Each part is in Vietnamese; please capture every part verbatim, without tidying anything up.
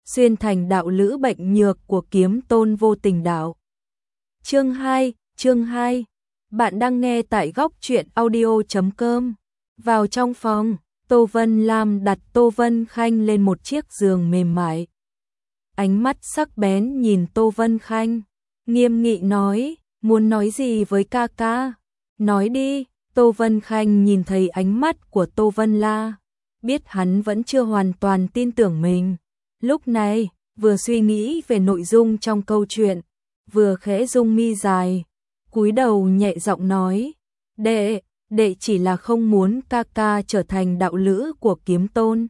xuyên thành đạo lữ bệnh nhược của kiếm tôn vô tình đạo. Chương hai, chương hai. Bạn đang nghe tại góc truyện audio chấm com. Vào trong phòng, Tô Vân Lam đặt Tô Vân Khanh lên một chiếc giường mềm mại. Ánh mắt sắc bén nhìn Tô Vân Khanh, nghiêm nghị nói, muốn nói gì với ca ca? Nói đi. Tô Vân Khanh nhìn thấy ánh mắt của Tô Vân La, biết hắn vẫn chưa hoàn toàn tin tưởng mình. Lúc này, vừa suy nghĩ về nội dung trong câu chuyện, vừa khẽ rung mi dài, cúi đầu nhẹ giọng nói, đệ, đệ chỉ là không muốn ca ca trở thành đạo lữ của kiếm tôn,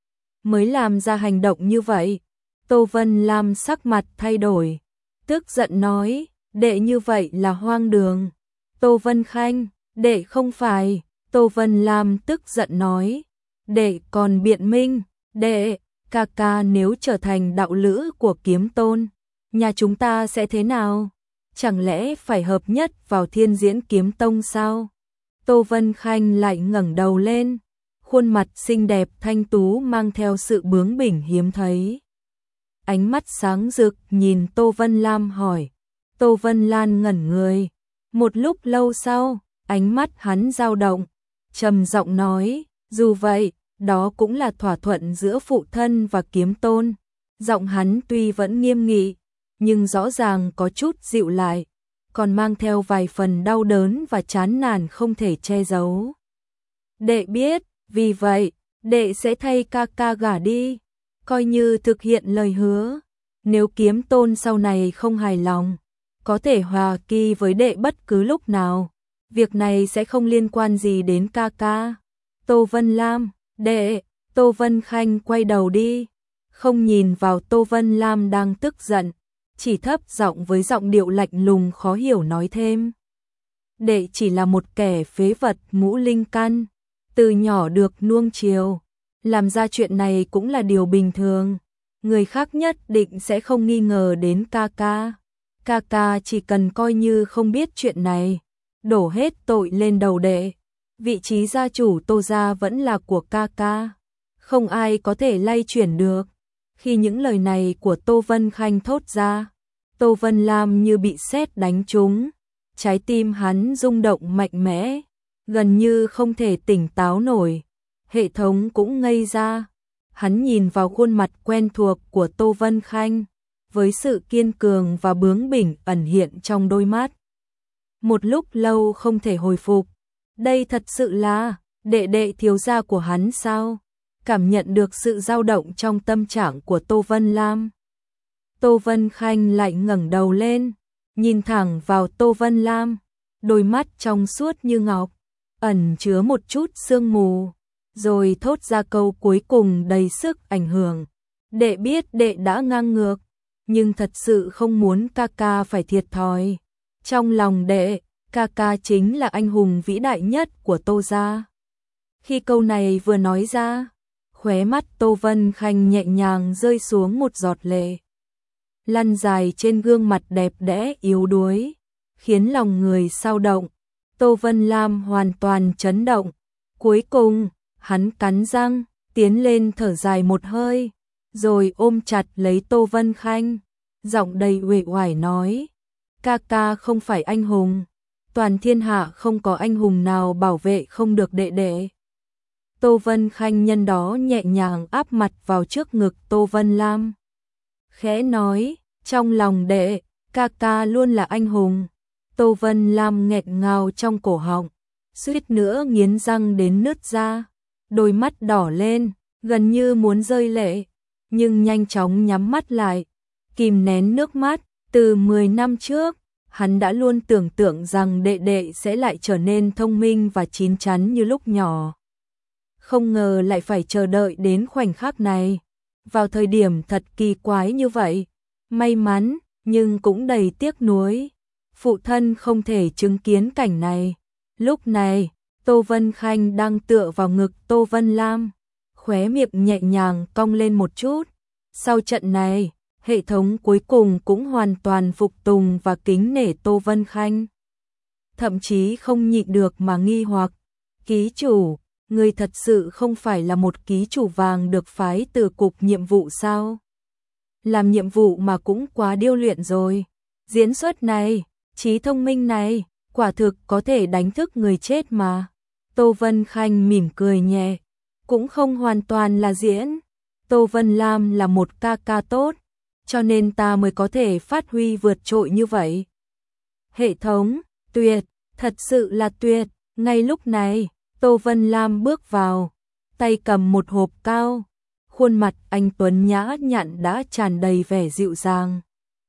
mới làm ra hành động như vậy. Tô Vân Lam sắc mặt thay đổi, tức giận nói, đệ như vậy là hoang đường. Tô Vân Khanh, đệ không phải. Tô Vân Lam tức giận nói, đệ còn biện minh, đệ, ca ca nếu trở thành đạo lữ của kiếm tôn, nhà chúng ta sẽ thế nào? Chẳng lẽ phải hợp nhất vào Thiên Diễn Kiếm Tông sao? Tô Vân Khanh lại ngẩng đầu lên, khuôn mặt xinh đẹp thanh tú mang theo sự bướng bỉnh hiếm thấy. Ánh mắt sáng rực nhìn Tô Vân Lam hỏi. Tô Vân Lan ngẩn người. Một lúc lâu sau, ánh mắt hắn dao động, trầm giọng nói, dù vậy, đó cũng là thỏa thuận giữa phụ thân và kiếm tôn. Giọng hắn tuy vẫn nghiêm nghị, nhưng rõ ràng có chút dịu lại, còn mang theo vài phần đau đớn và chán nản không thể che giấu. Đệ biết, vì vậy, đệ sẽ thay ca ca gả đi, coi như thực hiện lời hứa. Nếu kiếm tôn sau này không hài lòng, có thể hòa kỳ với đệ bất cứ lúc nào. Việc này sẽ không liên quan gì đến ca ca. Tô Vân Lam, đệ. Tô Vân Khanh quay đầu đi, không nhìn vào Tô Vân Lam đang tức giận, chỉ thấp giọng với giọng điệu lạnh lùng khó hiểu nói thêm. Đệ chỉ là một kẻ phế vật ngũ linh căn, từ nhỏ được nuông chiều, làm ra chuyện này cũng là điều bình thường. Người khác nhất định sẽ không nghi ngờ đến ca ca. Ca ca chỉ cần coi như không biết chuyện này, đổ hết tội lên đầu đệ. Vị trí gia chủ Tô gia vẫn là của ca ca, không ai có thể lay chuyển được. Khi những lời này của Tô Vân Khanh thốt ra, Tô Vân Lam như bị sét đánh trúng, trái tim hắn rung động mạnh mẽ, gần như không thể tỉnh táo nổi. Hệ thống cũng ngây ra, hắn nhìn vào khuôn mặt quen thuộc của Tô Vân Khanh, với sự kiên cường và bướng bỉnh ẩn hiện trong đôi mắt. Một lúc lâu không thể hồi phục, đây thật sự là đệ đệ thiếu gia của hắn sao? Cảm nhận được sự dao động trong tâm trạng của Tô Vân Lam. Tô Vân Khanh lại ngẩng đầu lên, nhìn thẳng vào Tô Vân Lam, đôi mắt trong suốt như ngọc, ẩn chứa một chút sương mù, rồi thốt ra câu cuối cùng đầy sức ảnh hưởng. Đệ biết đệ đã ngang ngược, nhưng thật sự không muốn ca ca phải thiệt thòi. Trong lòng đệ, ca ca chính là anh hùng vĩ đại nhất của Tô gia. Khi câu này vừa nói ra, khóe mắt Tô Vân Khanh nhẹ nhàng rơi xuống một giọt lệ, lăn dài trên gương mặt đẹp đẽ yếu đuối, khiến lòng người xao động. Tô Vân Lam hoàn toàn chấn động. Cuối cùng, hắn cắn răng, tiến lên thở dài một hơi, rồi ôm chặt lấy Tô Vân Khanh, giọng đầy uể oải nói, ca ca không phải anh hùng, toàn thiên hạ không có anh hùng nào bảo vệ không được đệ đệ. Tô Vân Khanh nhân đó nhẹ nhàng áp mặt vào trước ngực Tô Vân Lam, khẽ nói, trong lòng đệ, ca ca luôn là anh hùng. Tô Vân Lam nghẹn ngào trong cổ họng, suýt nữa nghiến răng đến nứt ra, đôi mắt đỏ lên, gần như muốn rơi lệ, nhưng nhanh chóng nhắm mắt lại, kìm nén nước mắt. Từ mười năm trước, hắn đã luôn tưởng tượng rằng đệ đệ sẽ lại trở nên thông minh và chín chắn như lúc nhỏ. Không ngờ lại phải chờ đợi đến khoảnh khắc này, vào thời điểm thật kỳ quái như vậy. May mắn, nhưng cũng đầy tiếc nuối, phụ thân không thể chứng kiến cảnh này. Lúc này, Tô Vân Khanh đang tựa vào ngực Tô Vân Lam, khóe miệng nhẹ nhàng cong lên một chút. Sau trận này, hệ thống cuối cùng cũng hoàn toàn phục tùng và kính nể Tô Vân Khanh. Thậm chí không nhịn được mà nghi hoặc, ký chủ, người thật sự không phải là một ký chủ vàng được phái từ cục nhiệm vụ sao? làm nhiệm vụ mà cũng quá điêu luyện rồi. Diễn xuất này, trí thông minh này, quả thực có thể đánh thức người chết mà. Tô Vân Khanh mỉm cười nhẹ, cũng không hoàn toàn là diễn. Tô Vân Lam là một ca ca tốt, cho nên ta mới có thể phát huy vượt trội như vậy. Hệ thống, tuyệt, thật sự là tuyệt. Ngay lúc này, Tô Vân Lam bước vào, tay cầm một hộp cao. Khuôn mặt anh tuấn nhã nhặn đã tràn đầy vẻ dịu dàng.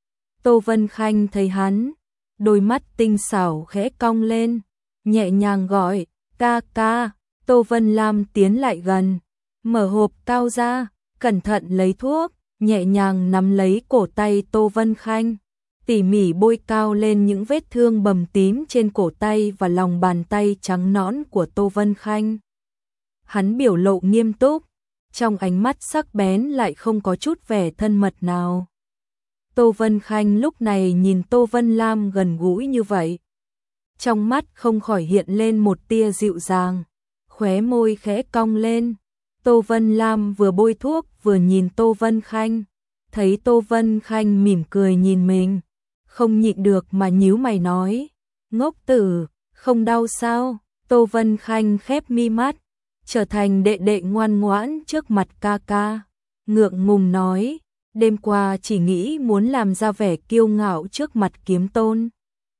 Tô Vân Khanh thấy hắn, đôi mắt tinh xảo khẽ cong lên, nhẹ nhàng gọi, ca ca. Tô Vân Lam tiến lại gần, mở hộp cao ra, cẩn thận lấy thuốc, nhẹ nhàng nắm lấy cổ tay Tô Vân Khanh, tỉ mỉ bôi cao lên những vết thương bầm tím trên cổ tay và lòng bàn tay trắng nõn của Tô Vân Khanh. Hắn biểu lộ nghiêm túc, trong ánh mắt sắc bén lại không có chút vẻ thân mật nào. Tô Vân Khanh lúc này nhìn Tô Vân Lam gần gũi như vậy, trong mắt không khỏi hiện lên một tia dịu dàng, khóe môi khẽ cong lên. Tô Vân Lam vừa bôi thuốc vừa nhìn Tô Vân Khanh, thấy Tô Vân Khanh mỉm cười nhìn mình, không nhịn được mà nhíu mày nói, ngốc tử, không đau sao? Tô Vân Khanh khép mi mắt, trở thành đệ đệ ngoan ngoãn trước mặt ca ca, ngượng ngùng nói, đêm qua chỉ nghĩ muốn làm ra vẻ kiêu ngạo trước mặt Kiếm Tôn,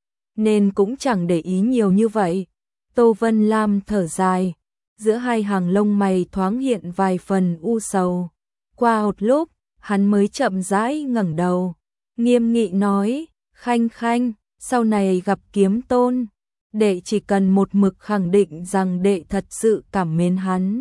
nên cũng chẳng để ý nhiều như vậy. Tô Vân Lam thở dài, giữa hai hàng lông mày thoáng hiện vài phần u sầu. Qua một lúc, hắn mới chậm rãi ngẩng đầu, nghiêm nghị nói, Khanh Khanh, sau này gặp Kiếm Tôn, đệ chỉ cần một mực khẳng định rằng đệ thật sự cảm mến hắn.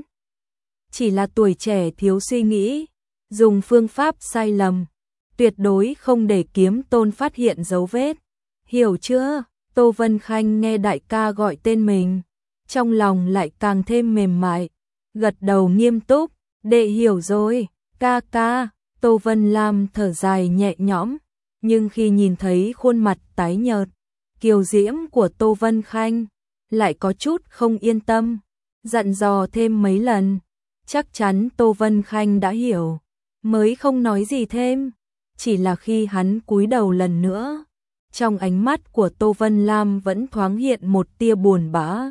Chỉ là tuổi trẻ thiếu suy nghĩ, dùng phương pháp sai lầm, tuyệt đối không để Kiếm Tôn phát hiện dấu vết. Hiểu chưa? Tô Vân Khanh nghe đại ca gọi tên mình, trong lòng lại càng thêm mềm mại, gật đầu nghiêm túc, đệ hiểu rồi, ca ca. Tô Vân Lam thở dài nhẹ nhõm, nhưng khi nhìn thấy khuôn mặt tái nhợt, kiều diễm của Tô Vân Khanh, lại có chút không yên tâm, dặn dò thêm mấy lần. Chắc chắn Tô Vân Khanh đã hiểu, mới không nói gì thêm, chỉ là khi hắn cúi đầu lần nữa, trong ánh mắt của Tô Vân Lam vẫn thoáng hiện một tia buồn bã.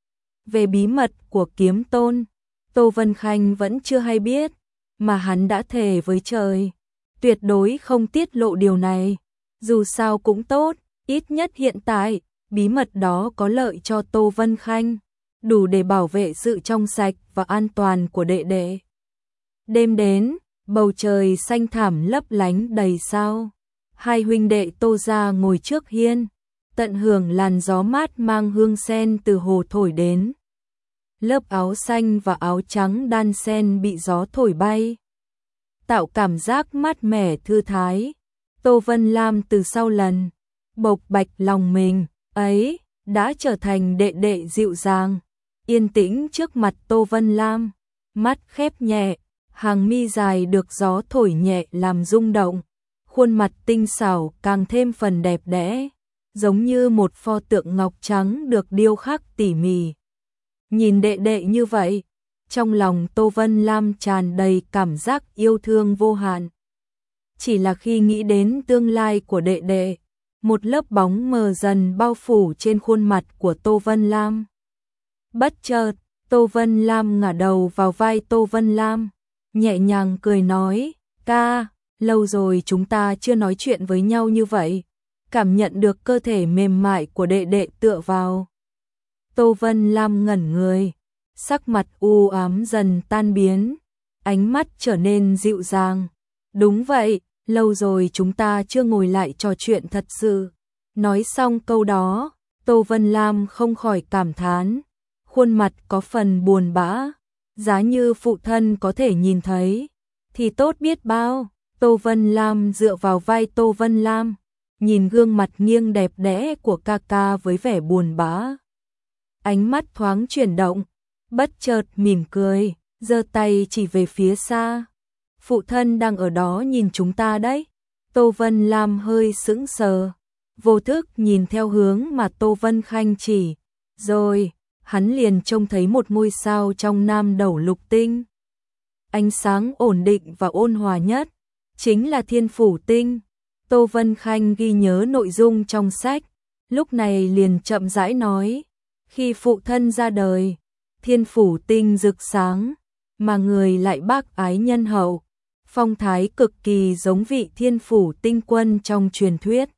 Về bí mật của Kiếm Tôn, Tô Vân Khanh vẫn chưa hay biết, mà hắn đã thề với trời, tuyệt đối không tiết lộ điều này. Dù sao cũng tốt, ít nhất hiện tại, bí mật đó có lợi cho Tô Vân Khanh, đủ để bảo vệ sự trong sạch và an toàn của đệ đệ. Đêm đến, bầu trời xanh thẳm lấp lánh đầy sao. Hai huynh đệ Tô gia ngồi trước hiên, tận hưởng làn gió mát mang hương sen từ hồ thổi đến. Lớp áo xanh và áo trắng đan xen bị gió thổi bay, tạo cảm giác mát mẻ thư thái. Tô Vân Lam từ sau lần bộc bạch lòng mình ấy, đã trở thành đệ đệ dịu dàng, yên tĩnh trước mặt Tô Vân Lam, mắt khép nhẹ, hàng mi dài được gió thổi nhẹ làm rung động, khuôn mặt tinh xảo càng thêm phần đẹp đẽ, giống như một pho tượng ngọc trắng được điêu khắc tỉ mỉ. Nhìn đệ đệ như vậy, trong lòng Tô Vân Lam tràn đầy cảm giác yêu thương vô hạn. Chỉ là khi nghĩ đến tương lai của đệ đệ, một lớp bóng mờ dần bao phủ trên khuôn mặt của Tô Vân Lam. Bất chợt, Tô Vân Lam ngả đầu vào vai Tô Vân Lam, nhẹ nhàng cười nói, ca, lâu rồi chúng ta chưa nói chuyện với nhau như vậy, cảm nhận được cơ thể mềm mại của đệ đệ tựa vào. Tô Vân Lam ngẩn người, sắc mặt u ám dần tan biến, ánh mắt trở nên dịu dàng. Đúng vậy, lâu rồi chúng ta chưa ngồi lại trò chuyện thật sự. Nói xong câu đó, Tô Vân Lam không khỏi cảm thán, khuôn mặt có phần buồn bã, giá như phụ thân có thể nhìn thấy, thì tốt biết bao. Tô Vân Lam dựa vào vai Tô Vân Lam, nhìn gương mặt nghiêng đẹp đẽ của ca ca với vẻ buồn bã. Ánh mắt thoáng chuyển động, bất chợt mỉm cười, giơ tay chỉ về phía xa. Phụ thân đang ở đó nhìn chúng ta đấy. Tô Vân Lam hơi sững sờ, vô thức nhìn theo hướng mà Tô Vân Khanh chỉ, rồi hắn liền trông thấy một ngôi sao trong nam đầu lục tinh. Ánh sáng ổn định và ôn hòa nhất, chính là Thiên Phủ Tinh. Tô Vân Khanh ghi nhớ nội dung trong sách, lúc này liền chậm rãi nói, khi phụ thân ra đời, Thiên Phủ Tinh rực sáng, mà người lại bác ái nhân hậu, phong thái cực kỳ giống vị Thiên Phủ Tinh quân trong truyền thuyết.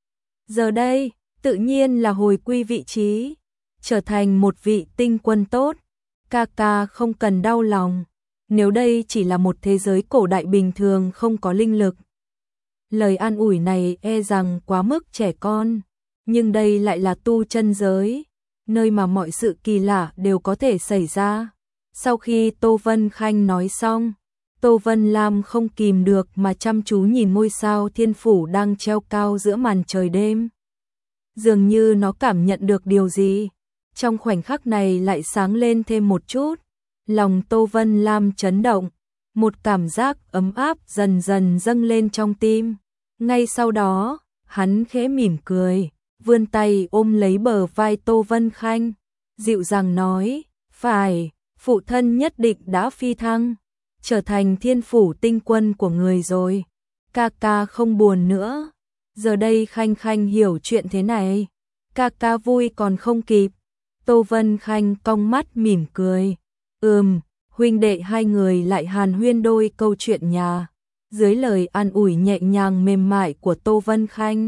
Giờ đây, tự nhiên là hồi quy vị trí, trở thành một vị tinh quân tốt, ca ca không cần đau lòng, nếu đây chỉ là một thế giới cổ đại bình thường không có linh lực. Lời an ủi này e rằng quá mức trẻ con, nhưng đây lại là tu chân giới, nơi mà mọi sự kỳ lạ đều có thể xảy ra. Sau khi Tô Vân Khanh nói xong, Tô Vân Lam không kìm được mà chăm chú nhìn ngôi sao Thiên Phủ đang treo cao giữa màn trời đêm. Dường như nó cảm nhận được điều gì, trong khoảnh khắc này lại sáng lên thêm một chút. Lòng Tô Vân Lam chấn động, một cảm giác ấm áp dần dần dâng lên trong tim. Ngay sau đó, hắn khẽ mỉm cười, vươn tay ôm lấy bờ vai Tô Vân Khanh, dịu dàng nói, phải, phụ thân nhất định đã phi thăng, trở thành Thiên Phủ Tinh quân của người rồi. Ca ca không buồn nữa. Giờ đây Khanh Khanh hiểu chuyện thế này, ca ca vui còn không kịp. Tô Vân Khanh cong mắt mỉm cười. Ừm, huynh đệ hai người lại hàn huyên đôi câu chuyện nhà. Dưới lời an ủi nhẹ nhàng mềm mại của Tô Vân Khanh,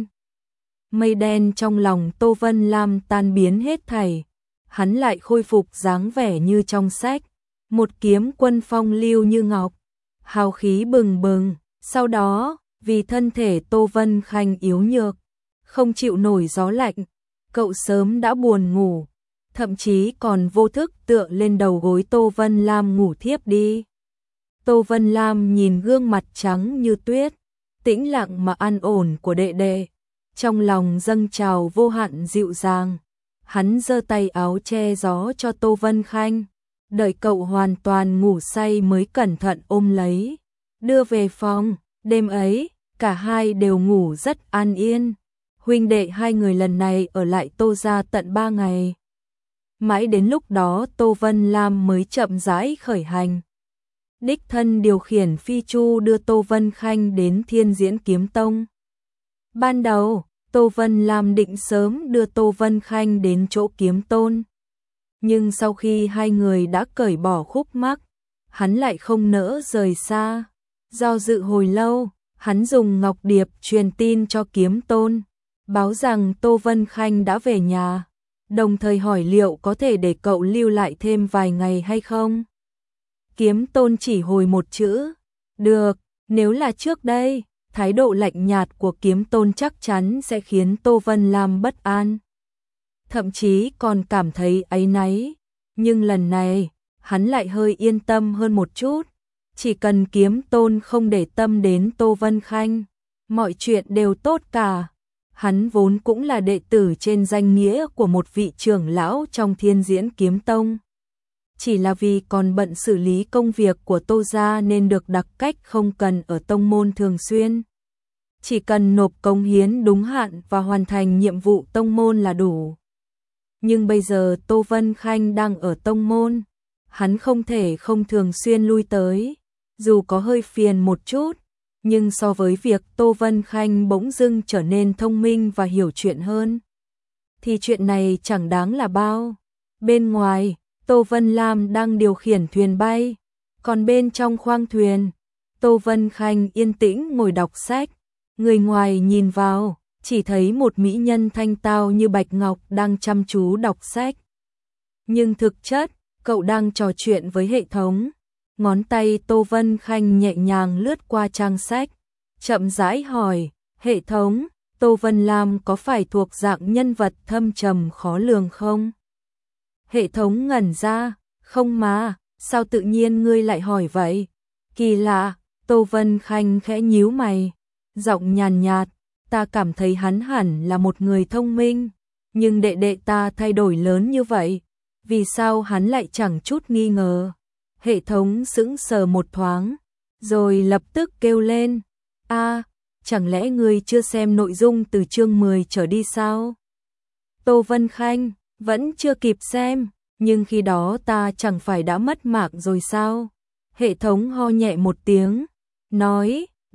mây đen trong lòng Tô Vân Lam tan biến hết thảy. Hắn lại khôi phục dáng vẻ như trong sách, một kiếm quân phong lưu như ngọc, hào khí bừng bừng. Sau đó, vì thân thể Tô Vân Khanh yếu nhược, không chịu nổi gió lạnh, cậu sớm đã buồn ngủ, thậm chí còn vô thức tựa lên đầu gối Tô Vân Lam ngủ thiếp đi. Tô Vân Lam nhìn gương mặt trắng như tuyết, tĩnh lặng mà an ổn của đệ đệ, trong lòng dâng trào vô hạn dịu dàng. Hắn giơ tay áo che gió cho Tô Vân Khanh, đợi cậu hoàn toàn ngủ say mới cẩn thận ôm lấy, đưa về phòng. Đêm ấy, cả hai đều ngủ rất an yên. Huynh đệ hai người lần này ở lại Tô gia tận ba ngày. Mãi đến lúc đó Tô Vân Lam mới chậm rãi khởi hành. Đích thân điều khiển phi chu đưa Tô Vân Khanh đến Thiên Diễn Kiếm Tông. Ban đầu, Tô Vân Lam định sớm đưa Tô Vân Khanh đến chỗ Kiếm Tôn. Nhưng sau khi hai người đã cởi bỏ khúc mắc, hắn lại không nỡ rời xa. Do dự hồi lâu, hắn dùng ngọc điệp truyền tin cho Kiếm Tôn, báo rằng Tô Vân Khanh đã về nhà, đồng thời hỏi liệu có thể để cậu lưu lại thêm vài ngày hay không. Kiếm Tôn chỉ hồi một chữ, được. Nếu là trước đây, thái độ lạnh nhạt của Kiếm Tôn chắc chắn sẽ khiến Tô Vân Lam bất an, thậm chí còn cảm thấy áy náy. Nhưng lần này, hắn lại hơi yên tâm hơn một chút. Chỉ cần Kiếm Tôn không để tâm đến Tô Vân Khanh, mọi chuyện đều tốt cả. Hắn vốn cũng là đệ tử trên danh nghĩa của một vị trưởng lão trong Thiên Diễn Kiếm Tông. Chỉ là vì còn bận xử lý công việc của Tô gia nên được đặc cách không cần ở tông môn thường xuyên. Chỉ cần nộp cống hiến đúng hạn và hoàn thành nhiệm vụ tông môn là đủ. Nhưng bây giờ Tô Vân Khanh đang ở tông môn, hắn không thể không thường xuyên lui tới. Dù có hơi phiền một chút, nhưng so với việc Tô Vân Khanh bỗng dưng trở nên thông minh và hiểu chuyện hơn, thì chuyện này chẳng đáng là bao. Bên ngoài, Tô Vân Lam đang điều khiển thuyền bay, còn bên trong khoang thuyền, Tô Vân Khanh yên tĩnh ngồi đọc sách. Người ngoài nhìn vào, chỉ thấy một mỹ nhân thanh tao như bạch ngọc đang chăm chú đọc sách. Nhưng thực chất, cậu đang trò chuyện với hệ thống. Ngón tay Tô Vân Khanh nhẹ nhàng lướt qua trang sách, chậm rãi hỏi, hệ thống, Tô Vân Lam có phải thuộc dạng nhân vật thâm trầm khó lường không? Hệ thống ngẩn ra, không mà, sao tự nhiên ngươi lại hỏi vậy? Kỳ lạ. Tô Vân Khanh khẽ nhíu mày, giọng nhàn nhạt, ta cảm thấy hắn hẳn là một người thông minh, nhưng đệ đệ ta thay đổi lớn như vậy, vì sao hắn lại chẳng chút nghi ngờ? Hệ thống sững sờ một thoáng, rồi lập tức kêu lên, a, chẳng lẽ ngươi chưa xem nội dung từ chương mười trở đi sao? Tô Vân Khanh, vẫn chưa kịp xem, nhưng khi đó ta chẳng phải đã mất mạng rồi sao? Hệ thống ho nhẹ một tiếng, nói,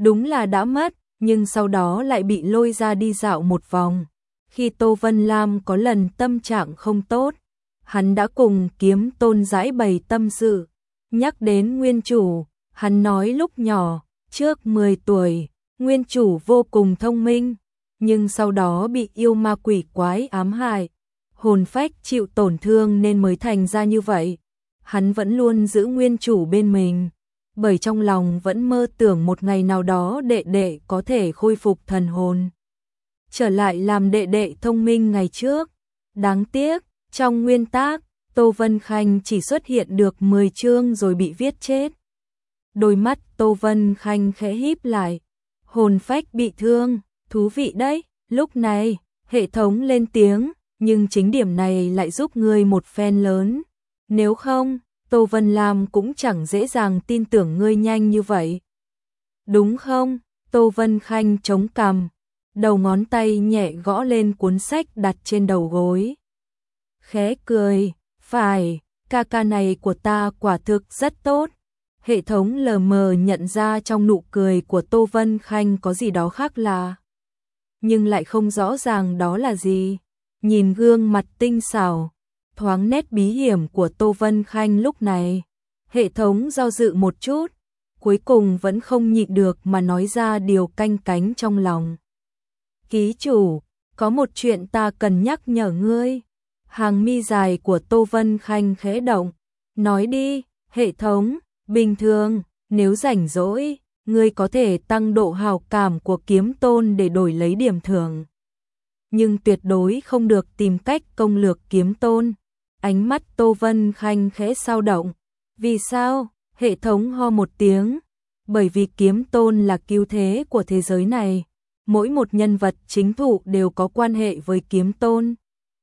Đúng là đã mất, nhưng sau đó lại bị lôi ra đi dạo một vòng. Khi Tô Vân Lam có lần tâm trạng không tốt, hắn đã cùng Kiếm Tôn giải bày tâm sự. Nhắc đến nguyên chủ, hắn nói lúc nhỏ, trước mười tuổi, nguyên chủ vô cùng thông minh, nhưng sau đó bị yêu ma quỷ quái ám hại, hồn phách chịu tổn thương nên mới thành ra như vậy. Hắn vẫn luôn giữ nguyên chủ bên mình, bởi trong lòng vẫn mơ tưởng một ngày nào đó đệ đệ có thể khôi phục thần hồn, trở lại làm đệ đệ thông minh ngày trước. Đáng tiếc, trong nguyên tác, Tô Vân Khanh chỉ xuất hiện được mười chương rồi bị viết chết. Đôi mắt Tô Vân Khanh khẽ híp lại, hồn phách bị thương, thú vị đấy. Lúc này, hệ thống lên tiếng, nhưng chính điểm này lại giúp ngươi một phen lớn. Nếu không, Tô Vân Lam cũng chẳng dễ dàng tin tưởng ngươi nhanh như vậy. Đúng không? Tô Vân Khanh chống cằm, đầu ngón tay nhẹ gõ lên cuốn sách đặt trên đầu gối. Khẽ cười, phải, ca ca này của ta quả thực rất tốt. Hệ thống lờ mờ nhận ra trong nụ cười của Tô Vân Khanh có gì đó khác lạ, nhưng lại không rõ ràng đó là gì. Nhìn gương mặt tinh xảo, thoáng nét bí hiểm của Tô Vân Khanh lúc này, hệ thống do dự một chút, cuối cùng vẫn không nhịn được mà nói ra điều canh cánh trong lòng. Ký chủ, có một chuyện ta cần nhắc nhở ngươi. Hàng mi dài của Tô Vân Khanh khẽ động. Nói đi, hệ thống. Bình thường, nếu rảnh rỗi, ngươi có thể tăng độ hào cảm của Kiếm Tôn để đổi lấy điểm thưởng. Nhưng tuyệt đối không được tìm cách công lược Kiếm Tôn. Ánh mắt Tô Vân Khanh khẽ sao động. Vì sao? Hệ thống ho một tiếng. Bởi vì Kiếm Tôn là cứu thế của thế giới này. Mỗi một nhân vật chính thụ đều có quan hệ với Kiếm Tôn,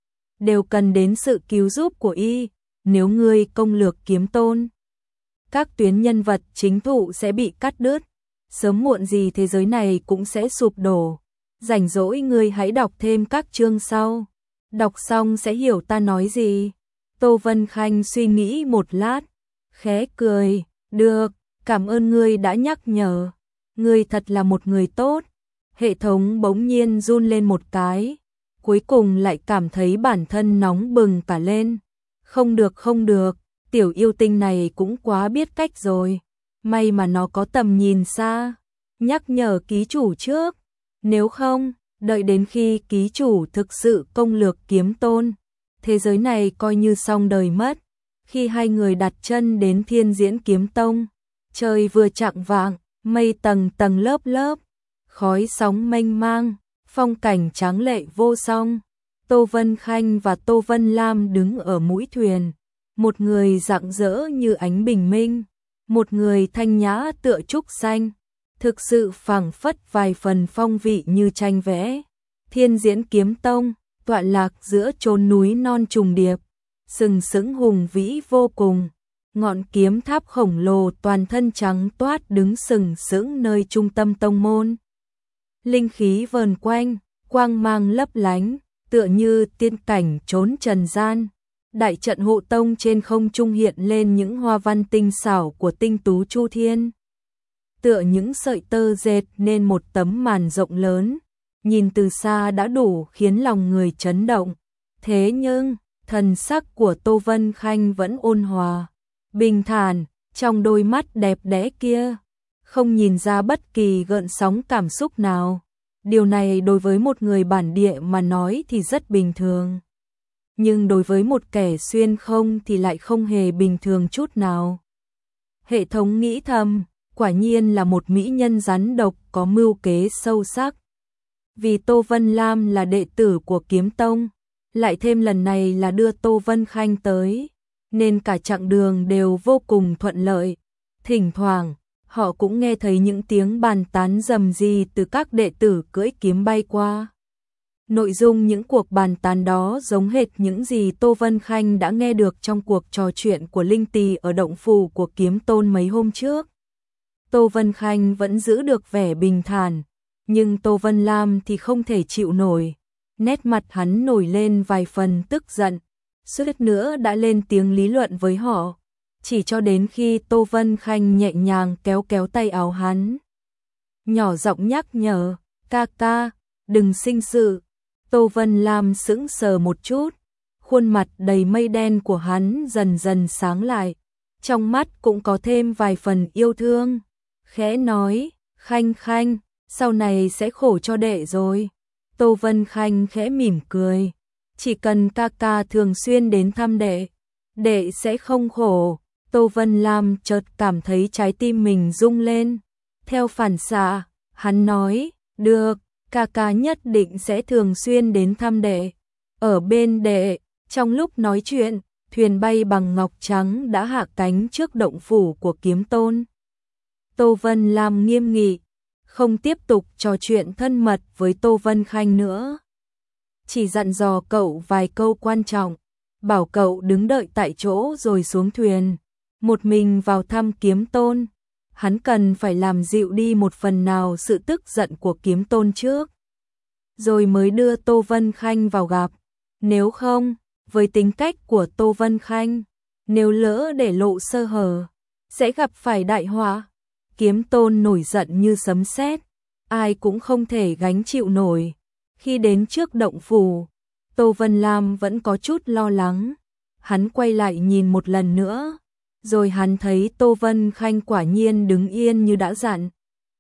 đều cần đến sự cứu giúp của y. Nếu ngươi công lược Kiếm Tôn, các tuyến nhân vật chính thụ sẽ bị cắt đứt, sớm muộn gì thế giới này cũng sẽ sụp đổ. Rảnh rỗi ngươi hãy đọc thêm các chương sau, đọc xong sẽ hiểu ta nói gì. Tô Vân Khanh suy nghĩ một lát, khẽ cười, được, cảm ơn ngươi đã nhắc nhở, ngươi thật là một người tốt. Hệ thống bỗng nhiên run lên một cái, cuối cùng lại cảm thấy bản thân nóng bừng cả lên. Không được không được, tiểu yêu tinh này cũng quá biết cách rồi. May mà nó có tầm nhìn xa, nhắc nhở ký chủ trước. Nếu không, đợi đến khi ký chủ thực sự công lược Kiếm Tôn, thế giới này coi như xong đời mất. Khi hai người đặt chân đến Thiên Diễn Kiếm Tông, trời vừa chạng vạng, mây tầng tầng lớp lớp, khói sóng mênh mang, phong cảnh tráng lệ vô song. Tô Vân Khanh và Tô Vân Lam đứng ở mũi thuyền, một người rạng rỡ như ánh bình minh, một người thanh nhã tựa trúc xanh, thực sự phảng phất vài phần phong vị như tranh vẽ. Thiên Diễn Kiếm Tông tọa lạc giữa chốn núi non trùng điệp, sừng sững hùng vĩ vô cùng. Ngọn kiếm tháp khổng lồ toàn thân trắng toát đứng sừng sững nơi trung tâm tông môn. Linh khí vờn quanh, quang mang lấp lánh, tựa như tiên cảnh trốn trần gian. Đại trận hộ tông trên không trung hiện lên những hoa văn tinh xảo của tinh tú chu thiên, tựa những sợi tơ dệt nên một tấm màn rộng lớn, nhìn từ xa đã đủ khiến lòng người chấn động. Thế nhưng, thần sắc của Tô Vân Khanh vẫn ôn hòa, bình thản, trong đôi mắt đẹp đẽ kia không nhìn ra bất kỳ gợn sóng cảm xúc nào. Điều này đối với một người bản địa mà nói thì rất bình thường, nhưng đối với một kẻ xuyên không thì lại không hề bình thường chút nào. Hệ thống nghĩ thầm, quả nhiên là một mỹ nhân rắn độc có mưu kế sâu sắc. Vì Tô Vân Lam là đệ tử của Kiếm Tông, lại thêm lần này là đưa Tô Vân Khanh tới, nên cả chặng đường đều vô cùng thuận lợi. Thỉnh thoảng, họ cũng nghe thấy những tiếng bàn tán rầm rì từ các đệ tử cưỡi kiếm bay qua. Nội dung những cuộc bàn tán đó giống hệt những gì Tô Vân Khanh đã nghe được trong cuộc trò chuyện của Linh Tỳ ở động phủ của Kiếm Tôn mấy hôm trước. Tô Vân Khanh vẫn giữ được vẻ bình thản, nhưng Tô Vân Lam thì không thể chịu nổi. Nét mặt hắn nổi lên vài phần tức giận, suýt nữa đã lên tiếng lý luận với họ, chỉ cho đến khi Tô Vân Khanh nhẹ nhàng kéo kéo tay áo hắn. nhỏ giọng nhắc nhở, ca ca, đừng sinh sự. Tô Vân Lam sững sờ một chút, khuôn mặt đầy mây đen của hắn dần dần sáng lại, trong mắt cũng có thêm vài phần yêu thương, khẽ nói, Khanh Khanh, sau này sẽ khổ cho đệ rồi. Tô Vân Khanh khẽ mỉm cười, chỉ cần ca ca thường xuyên đến thăm đệ, đệ sẽ không khổ. Tô Vân Lam chợt cảm thấy trái tim mình rung lên, theo phản xạ, hắn nói, được, ca ca nhất định sẽ thường xuyên đến thăm đệ, ở bên đệ. Trong lúc nói chuyện, thuyền bay bằng ngọc trắng đã hạ cánh trước động phủ của Kiếm Tôn. Tô Vân Lam nghiêm nghị, không tiếp tục trò chuyện thân mật với Tô Vân Khanh nữa. Chỉ dặn dò cậu vài câu quan trọng, bảo cậu đứng đợi tại chỗ rồi xuống thuyền, một mình vào thăm Kiếm Tôn. Hắn cần phải làm dịu đi một phần nào sự tức giận của Kiếm Tôn trước, rồi mới đưa Tô Vân Khanh vào gặp. Nếu không, với tính cách của Tô Vân Khanh, nếu lỡ để lộ sơ hở, sẽ gặp phải đại họa. Kiếm Tôn nổi giận như sấm sét, ai cũng không thể gánh chịu nổi. Khi đến trước động phủ, Tô Vân Lam vẫn có chút lo lắng. Hắn quay lại nhìn một lần nữa, rồi hắn thấy Tô Vân Khanh quả nhiên đứng yên như đã dặn.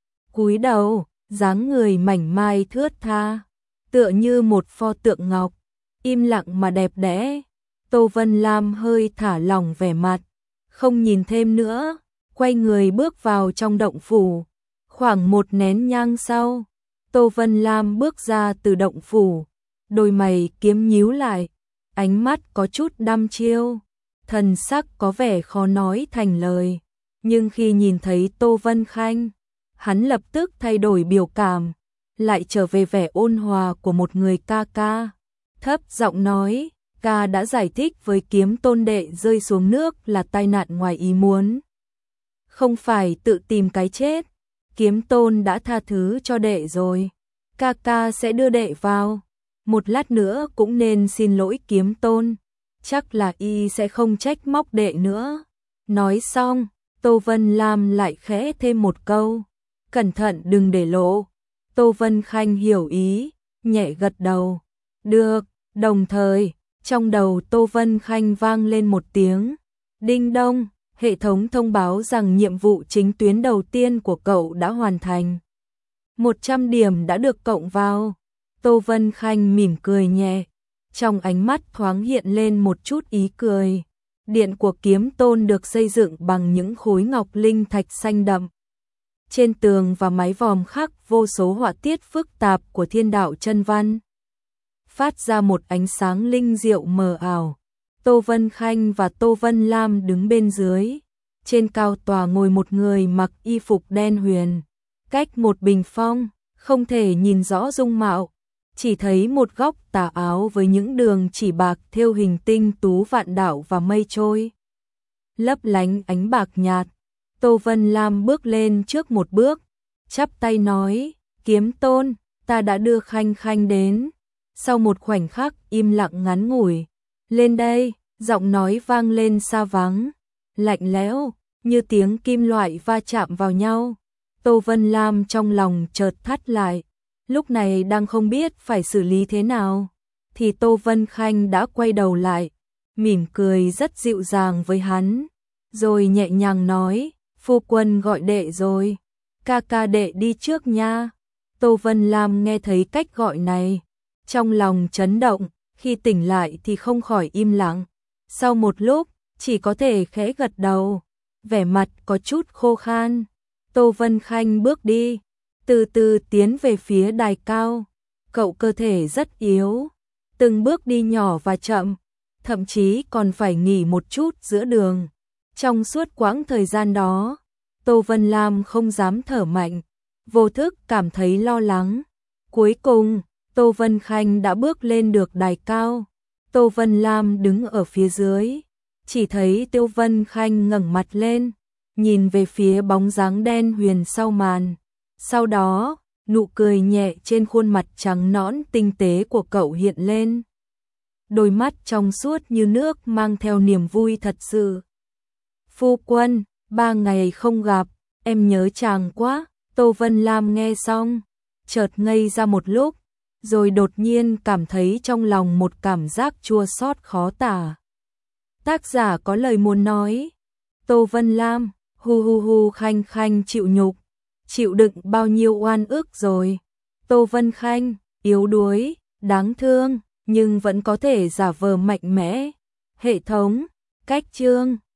Cúi đầu, dáng người mảnh mai thướt tha, tựa như một pho tượng ngọc, im lặng mà đẹp đẽ. Tô Vân Lam hơi thả lỏng vẻ mặt, không nhìn thêm nữa, quay người bước vào trong động phủ. Khoảng một nén nhang sau, Tô Vân Lam bước ra từ động phủ, đôi mày kiếm nhíu lại, ánh mắt có chút đăm chiêu, thần sắc có vẻ khó nói thành lời. Nhưng khi nhìn thấy Tô Vân Khanh, hắn lập tức thay đổi biểu cảm, lại trở về vẻ ôn hòa của một người ca ca. Thấp giọng nói, ca đã giải thích với Kiếm Tôn đệ rơi xuống nước là tai nạn ngoài ý muốn, không phải tự tìm cái chết. Kiếm Tôn đã tha thứ cho đệ rồi, ca ca sẽ đưa đệ vào. Một lát nữa cũng nên xin lỗi Kiếm Tôn, chắc là y sẽ không trách móc đệ nữa. Nói xong, Tô Vân Lam lại khẽ thêm một câu, cẩn thận đừng để lộ. Tô Vân Khanh hiểu ý, nhẹ gật đầu, được. Đồng thời, trong đầu Tô Vân Khanh vang lên một tiếng đinh đông, hệ thống thông báo rằng nhiệm vụ chính tuyến đầu tiên của cậu đã hoàn thành. một trăm điểm đã được cộng vào. Tô Vân Khanh mỉm cười nhẹ, trong ánh mắt thoáng hiện lên một chút ý cười. Điện của Kiếm Tôn được xây dựng bằng những khối ngọc linh thạch xanh đậm. Trên tường và mái vòm khắc vô số họa tiết phức tạp của thiên đạo chân văn, phát ra một ánh sáng linh diệu mờ ảo. Tô Vân Khanh và Tô Vân Lam đứng bên dưới. Trên cao tòa ngồi một người mặc y phục đen huyền, cách một bình phong, không thể nhìn rõ dung mạo, chỉ thấy một góc tà áo với những đường chỉ bạc thêu hình tinh tú vạn đạo và mây trôi, lấp lánh ánh bạc nhạt. Tô Vân Lam bước lên trước một bước, chắp tay nói, Kiếm Tôn, ta đã đưa Khanh Khanh đến. Sau một khoảnh khắc im lặng ngắn ngủi, lên đây, giọng nói vang lên xa vắng, lạnh lẽo, như tiếng kim loại va chạm vào nhau. Tô Vân Lam trong lòng chợt thắt lại, lúc này đang không biết phải xử lý thế nào, thì Tô Vân Khanh đã quay đầu lại, mỉm cười rất dịu dàng với hắn, rồi nhẹ nhàng nói, phu quân gọi đệ rồi, ca ca đệ đi trước nha. Tô Vân Lam nghe thấy cách gọi này, trong lòng chấn động, khi tỉnh lại thì không khỏi im lặng. Sau một lúc, chỉ có thể khẽ gật đầu, vẻ mặt có chút khô khan. Tô Vân Khanh bước đi, từ từ tiến về phía đài cao. Cậu cơ thể rất yếu, từng bước đi nhỏ và chậm, thậm chí còn phải nghỉ một chút giữa đường. Trong suốt quãng thời gian đó, Tô Vân Lam không dám thở mạnh, vô thức cảm thấy lo lắng. Cuối cùng, Tô Vân Khanh đã bước lên được đài cao. Tô Vân Lam đứng ở phía dưới, chỉ thấy Tô Vân Khanh ngẩng mặt lên, nhìn về phía bóng dáng đen huyền sau màn. Sau đó, nụ cười nhẹ trên khuôn mặt trắng nõn tinh tế của cậu hiện lên. Đôi mắt trong suốt như nước mang theo niềm vui thật sự. Phu quân, ba ngày không gặp, em nhớ chàng quá. Tô Vân Lam nghe xong, chợt ngây ra một lúc, rồi đột nhiên cảm thấy trong lòng một cảm giác chua xót khó tả. Tác giả có lời muốn nói. Tô Vân Lam, hu hu hu Khanh Khanh chịu nhục, chịu đựng bao nhiêu oan ức rồi. Tô Vân Khanh, yếu đuối, đáng thương, nhưng vẫn có thể giả vờ mạnh mẽ. Hệ thống, cách chương